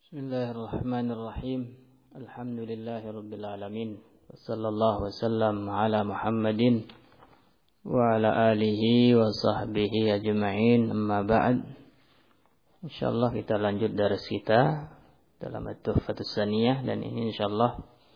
Bismillahirrahmanirrahim. Alhamdulillahirabbil alamin. Wassallallahu wasallam ala Muhammadin wa ala alihi wa sahbihi ajma'in. Amma ba'd. Insyaallah kita lanjut daras kita dalam At-Tuhfatus Tsaniyah, dan ini insyaallah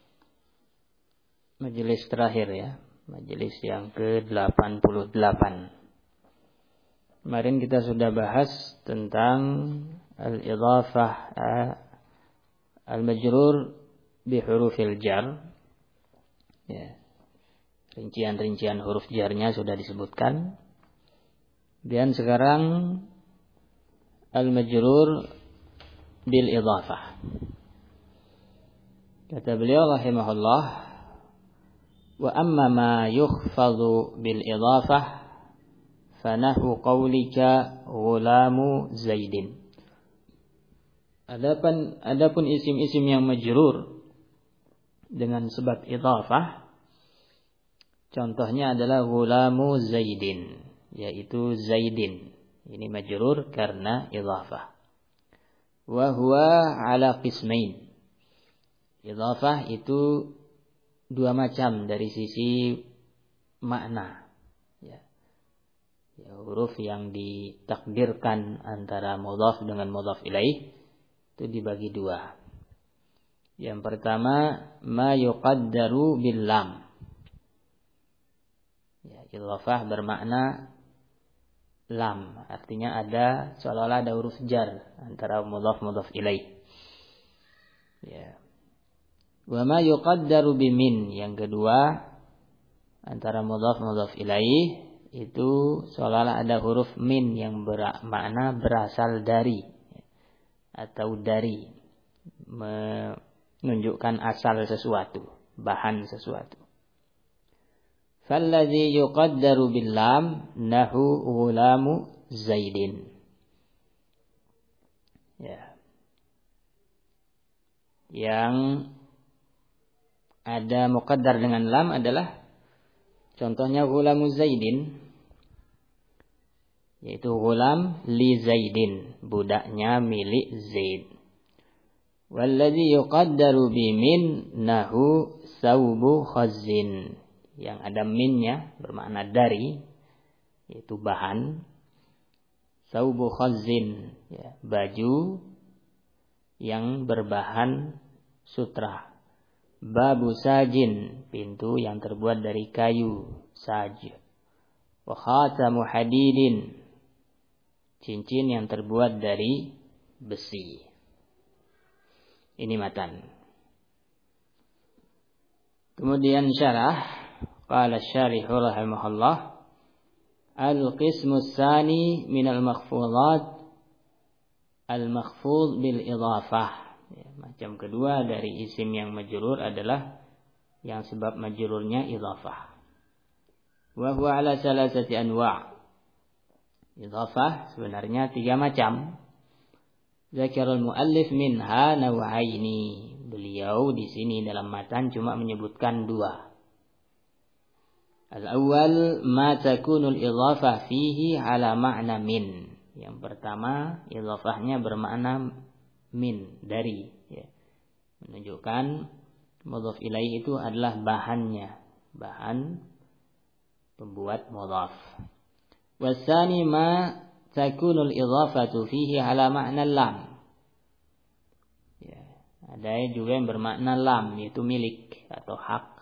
majelis terakhir ya, majelis yang ke-88. Kemarin kita sudah bahas tentang al-idhafah al-majrur bi hurufil jar. Ya. Rincian-rincian huruf jarnya sudah disebutkan. Dan sekarang al-majrur bil idhafah. Kata beliau rahimahullah, wa amma ma yukhfadhu bil idhafah fanahu qawlika ghulamu Zaidin. Adapun isim-isim yang majrur dengan sebab idhafah, contohnya adalah ghulamu Zaidin, yaitu Zaidin. Ini majrur karena idhafah. Wa huwa ala qismain. Idhafah itu dua macam dari sisi makna. Ya, huruf yang ditakdirkan antara mudhaf dengan mudhaf ilaih itu dibagi dua. Yang pertama, ma yuqaddaru bil lam. Ya, idhafah bermakna lam, artinya ada seolah-olah ada huruf jar antara mudhaf ilaih. Ya. Wa ma yuqaddaru bi min, yang kedua antara mudhaf ilaih itu seolah-olah ada huruf min yang bermakna berasal dari atau dari, menunjukkan asal sesuatu, bahan sesuatu. Falladzi yuqaddaru bil lam nahu ghulamu Zaidin. Ya. Yang ada muqaddar dengan lam adalah contohnya ghulamu Zaidin, yaitu ghulam li Zaidin, budaknya milik Zaid. Walladzi yuqaddaru bi min nahu saubu khazzin, yang ada minnya bermakna dari, yaitu bahan. Saubu khazzin, ya, baju yang berbahan sutra. Babu sajin, pintu yang terbuat dari kayu saj. Wa khatamu hadidin, cincin yang terbuat dari besi. Ini matan. Kemudian syarah, qala syarih rahimahullah, al-qismu tsani min al-makhfudhat al-makhfudh bil idhafah. Ya, macam kedua dari isim yang majrur adalah yang sebab majrurnya idhafah. Wa huwa ala salasati anwa'. Idhafah sebenarnya tiga macam. Zakarul muallif minha naw'aini. Beliau di sini dalam matan cuma menyebutkan dua. Al-awwal ma takunul idhafah fihi ala ma'na min. Yang pertama, idhafahnya bermakna min, dari, ya. Menunjukkan mudhaf ilaih itu adalah bahannya, bahan pembuat mudhaf. Wasani ma takunul idhafatu fihi ala ma'na lam. Ya, ada juga yang bermakna lam, yaitu milik atau hak.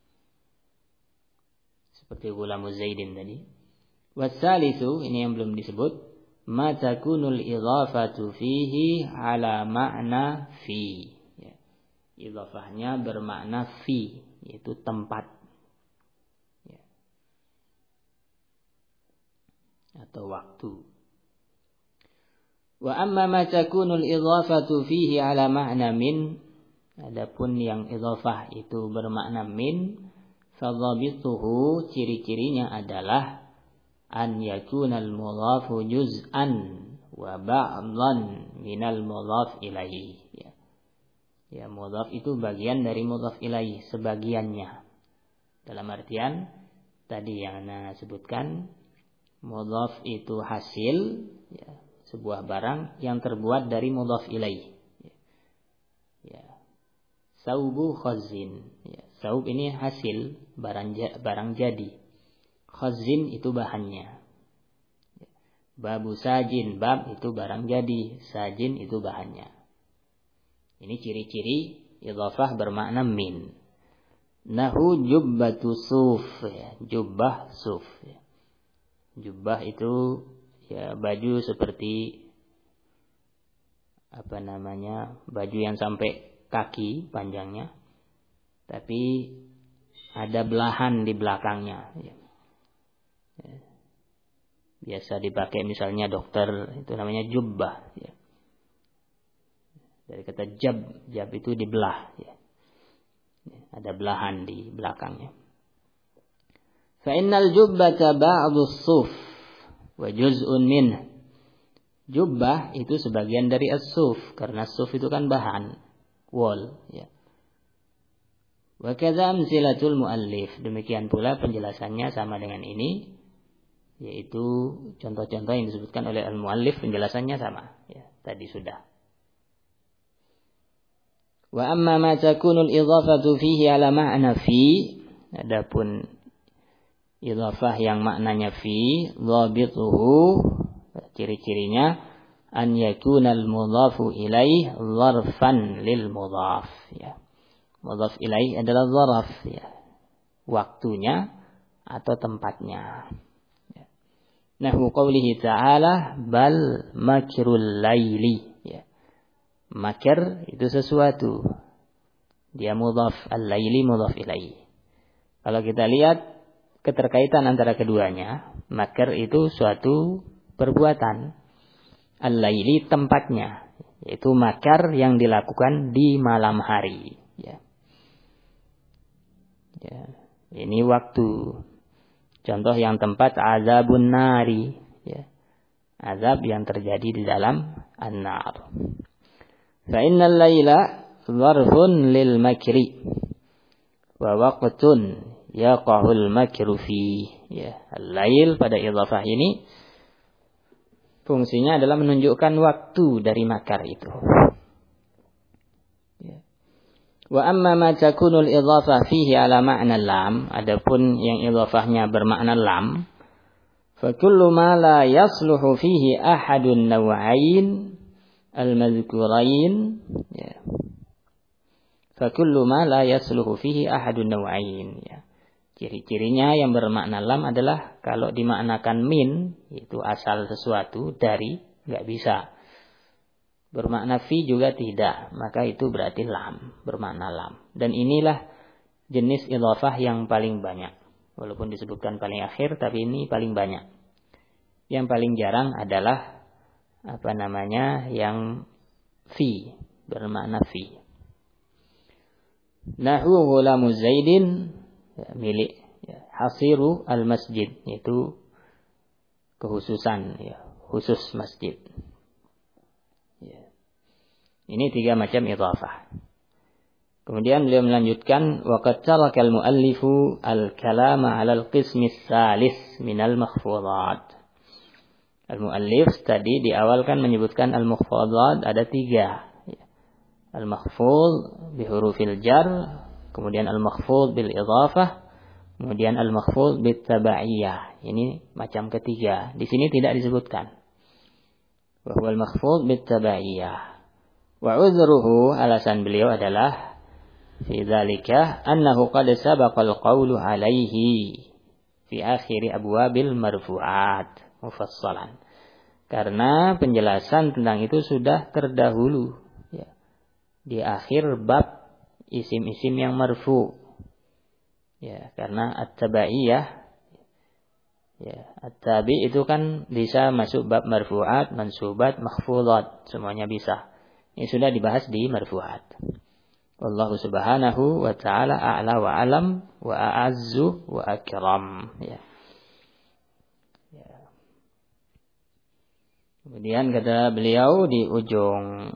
Seperti ghulamu Zaidin tadi. Wasalisu, ini yang belum disebut, ma takunul idhafatu fihi ala ma'na fi. Ya. Idhafahnya bermakna fi, yaitu tempat. Ya. Atau waktu. Wa amma ma takunul idhafatu fihi ala ma'na min, adapun yang idhafah itu bermakna min, fadhabituhu, ciri-cirinya adalah an yakunal mudhafu juz'an wa ba'dhan minal mudhaf ilaihi. Ya. Ya, mudhaf itu bagian dari mudhaf ilaihi, sebagiannya. Dalam artian tadi yang Anda sebutkan, mudhaf itu hasil, ya, sebuah barang yang terbuat dari mudhaf ilaih. Ya. Saubu khazin. Ya. Saub ini hasil barang jadi. Khazin itu bahannya. Babu sajin, bab itu barang jadi, sajin itu bahannya. Ini ciri-ciri idhafah bermakna min. Nahu jubbatu suf, ya. Jubbah suf. Ya. Jubbah itu ya baju seperti baju yang sampai kaki panjangnya, tapi ada belahan di belakangnya. Ya. Ya. Biasa dipakai misalnya dokter, itu namanya jubbah. Ya. Dari kata jab itu dibelah. Ya. Ya. Ada belahan di belakangnya. Fa innal jubbata ba'du suf wa juz'un min. Jubbah itu sebagian dari as-suf, karena suf itu kan bahan, wool. Ya. Wa kadza amsilatul muallif. Demikian pula penjelasannya sama dengan ini. Yaitu contoh-contoh yang disebutkan oleh al-muallif, penjelasannya sama. Ya, tadi sudah. Wa amma ma takunul idhafatu fihi ala ma'na fi. Adapun idhafah yang maknanya fi, dhabituhu, ciri-cirinya an yakunal mudhafu ilaih dharfan lil mudhaf. Ya. Mudhaf ilaih adalah dharaf, ya. Waktunya atau tempatnya. Nahu qawlihi ta'ala bal makrul laili. Ya. Makr itu sesuatu. Dia mudhaf, al-laili mudhaf ilaih. Kalau kita lihat keterkaitan antara keduanya, makr itu suatu perbuatan. Al-laili tempatnya, yaitu makar yang dilakukan di malam hari. Ya. Ya. Ini waktu. Contoh yang tempat azabun nari, ya. Azab yang terjadi di dalam an-nar. Fa innal laila dharfun lil makri wa waqtun yaqahul makru fi. Ya, al-lail pada idhafah ini fungsinya adalah menunjukkan waktu dari makar itu. Wa amma ma takunul idhafah fihi ala ma'na lam. Adapun yang idhafahnya bermakna lam. Fa kullu ma la yasluhu fihi ahadun naw'ain al-madhkurain. Ya. Fa kullu ma la yasluhu fihi ahadun naw'ain. Ya. Ciri-cirinya yang bermakna lam adalah kalau dimaknakan min, itu asal sesuatu, dari, enggak bisa. Bermakna fi juga tidak, maka itu berarti lam, bermakna lam. Dan inilah jenis idhafah yang paling banyak. Walaupun disebutkan paling akhir, tapi ini paling banyak. Yang paling jarang adalah yang fi, bermakna fi. Nahu ghulamu Zaidin, ya, milik ya, hasiru al-masjid, yaitu khususan, ya, khusus masjid. Ini 3 macam idhafah. Kemudian beliau melanjutkan wa qad taraka al-muallifu al-kalama 'ala al-qismi ats-tsalits min al-makhfudat. Al-muallif tadi di awal kan menyebutkan al-makhfudat ada 3. Al-makhfud bi hurufil jar, kemudian al-makhfud bil idhafah, kemudian al-makhfud bit tabaiyah. Ini macam ketiga. Di sini tidak disebutkan. Wa huwa al-makhfud bit tabaiyah. Wa uzruhu, alasan beliau adalah fi dzalika annahu qad sabaqa al-qawlu alaihi fi akhir abwabil marfu'at mufassalan. Karena penjelasan tentang itu sudah terdahulu, ya, di akhir bab isim-isim yang marfu. Ya, karena at-tabaiyah, ya, at-tabi itu kan bisa masuk bab marfu'at, mansubat, makhfudat, semuanya bisa. Ini sudah dibahas di marfu'at. Wallahu subhanahu wa ta'ala a'la wa alam wa a'azzu wa akram. Ya. Ya. Kemudian kata beliau di ujung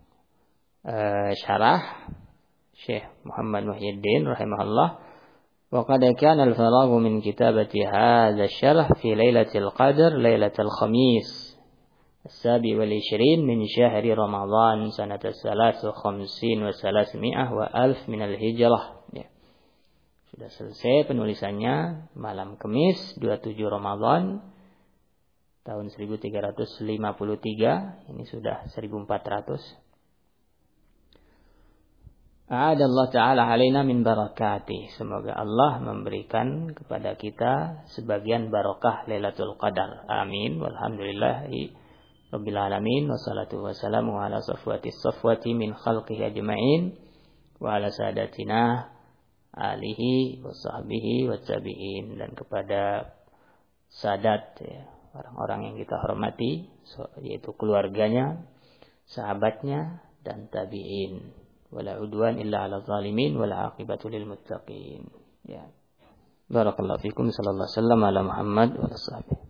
syarah Syekh Muhammad Muhyiddin rahimahullah, wa qad kana al-faraghu min kitabati hadha asy-syarh fi lailatul qadr lailatul khamis السابع والعشرين من شهر رمضان سنة 53 و300 وألف من الهجرة. Ya. Sudah selesai penulisannya malam Kamis 27 Ramadan tahun 1353. Ini sudah 1400. A'adallah ta'ala alaina min barakatih. Semoga Allah memberikan kepada kita sebagian barakah Lailatul Qadar. Amin. Walhamdulillahi Rabbil alamin. Wassalatu wassalamu ala safwati min khalqihi ajma'in. Wa ala sadatina alihi wa sahbihi wa tabi'in. Dan kepada sadat, ya, orang-orang yang kita hormati, yaitu keluarganya, sahabatnya, dan tabi'in. Wala udwan illa ala zalimin wala aqibatu lil muttaqin. Ya. Barakallahu fikum sallallahu alaihi wasallam ala Muhammad wa sahbihi.